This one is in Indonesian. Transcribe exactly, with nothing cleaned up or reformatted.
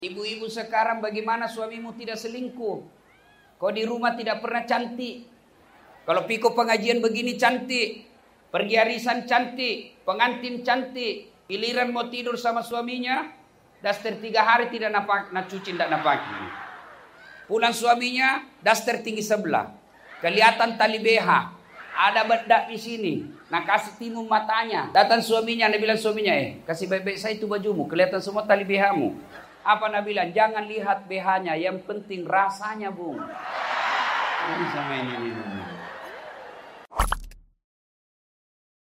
Ibu-ibu sekarang bagaimana suamimu tidak selingkuh? Kau di rumah tidak pernah cantik. Kalau piko pengajian begini cantik. Pergi arisan cantik. Pengantin cantik. Giliran mau tidur sama suaminya. Daster tiga hari tidak napak, nak cuci tidak napaki. Pulang suaminya, daster tinggi sebelah. Kelihatan tali B H. Ada bedak di sini. Nah kasih timun matanya. Datang suaminya, dia bilang suaminya, eh kasih baik-baik saya itu bajumu. Kelihatan semua tali B H-mu. Apa Nabi bilang? Jangan lihat B H-nya, yang penting rasanya, Bung. Ini sama ini, ini.